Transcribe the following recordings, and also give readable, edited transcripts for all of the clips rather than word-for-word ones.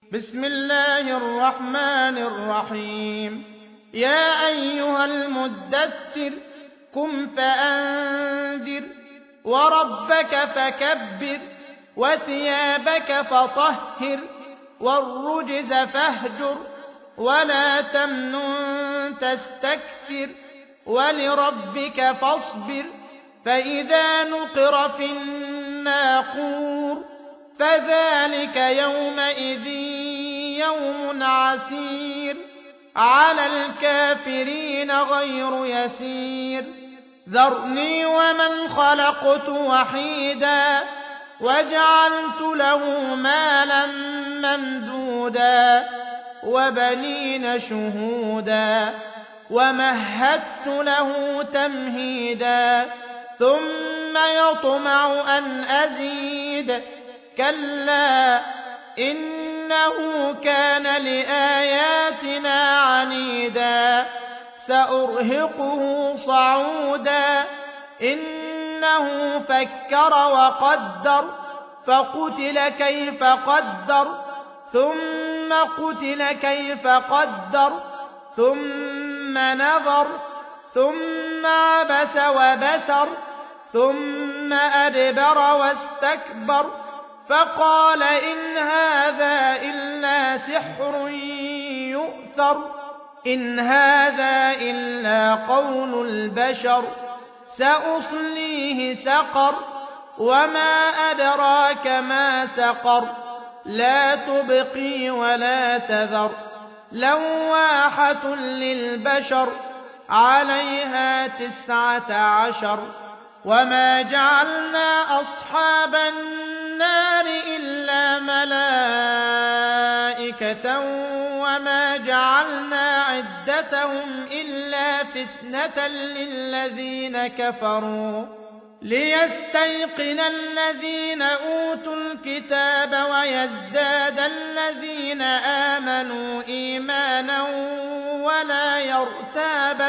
بسم الله الرحمن الرحيم. يا أيها المدثر قم فأنذر وربك فكبر وثيابك فطهر والرجز فاهجر ولا تمنن تستكثر ولربك فاصبر. فإذا نقر في الناقور فذلك يومئذ يوم عسير على الكافرين غير يسير. ذرني ومن خلقت وحيدا وجعلت له مالا ممدودا وبنين شهودا ومهدت له تمهيدا ثم يطمع أن أزيد كلا إنه كان لآياتنا عنيدا سأرهقه صعودا إنه فكر وقدر فقتل كيف قدر ثم قتل كيف قدر ثم نظر ثم عبس وبسر ثم أدبر واستكبر فقال إن هذا إلا سحر يؤثر إن هذا إلا قول البشر سأصليه سقر وما أدراك ما سقر لا تبقي ولا تذر لواحة للبشر عليها 19 وما جعلنا أصحاب النار إلا ملائكة وما جعلنا عدتهم إلا فتنة للذين كفروا ليستيقن الذين أوتوا الكتاب ويزداد الذين آمنوا إيمانا ولا يرتاب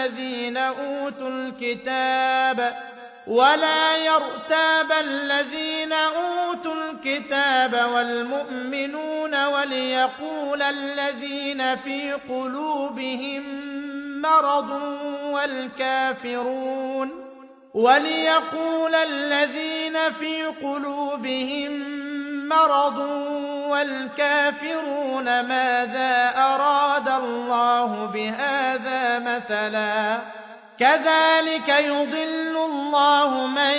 الذين أوتوا الكتاب والمؤمنون وليقول الذين في قلوبهم مرض والكافرون ماذا أراد الله بهذا مثلا كذلك يضل الله من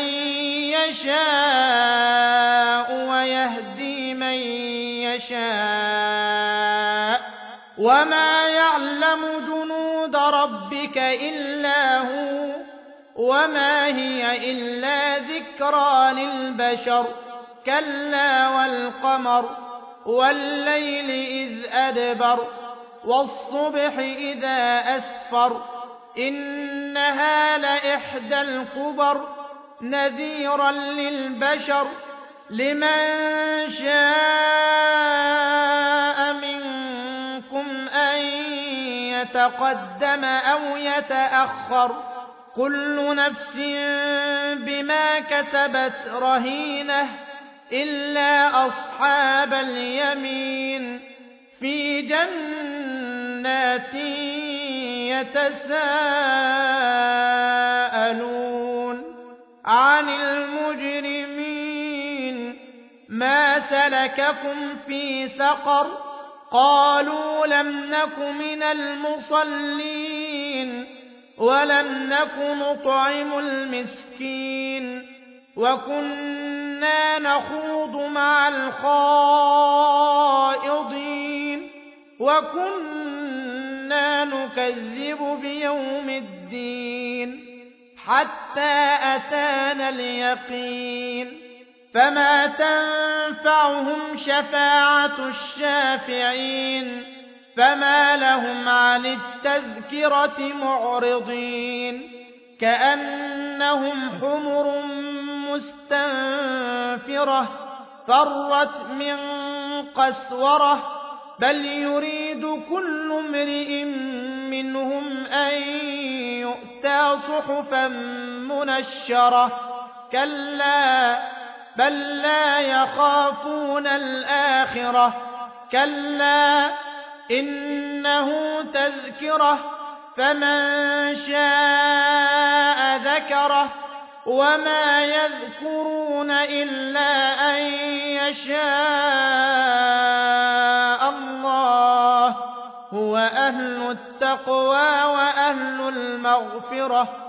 يشاء ويهدي من يشاء وما يعلم جنود ربك إلا هو وما هي إلا ذكرى للبشر كلا والقمر والليل إذ أدبر والصبح إذا أسفر إنها لإحدى الكبر نذيرا للبشر لمن شاء منكم أن يتقدم أو يتأخر كل نفس بما كسبت رهينة إلا أصحاب اليمين في جنات يتساءلون عن المجرمين ما سلككم في سقر قالوا لم نك من المصلين ولم نك نطعم المسكين وكنا نخوض مع الخائضين وكنا نكذب بيوم الدين حتى أتانا اليقين فما تنفعهم شفاعة الشافعين فما لهم عن التذكرة معرضين كأنهم حمر مستنفرة فرت من قسورة بل يريد كل امرئ منهم أن يؤتى صحفا منشرة كلا بل لا يخافون الآخرة كلا إنه تذكرة فمن شاء ذكره وما يذكرون إلا أن يشاء الله هو أهل التقوى وأهل المغفرة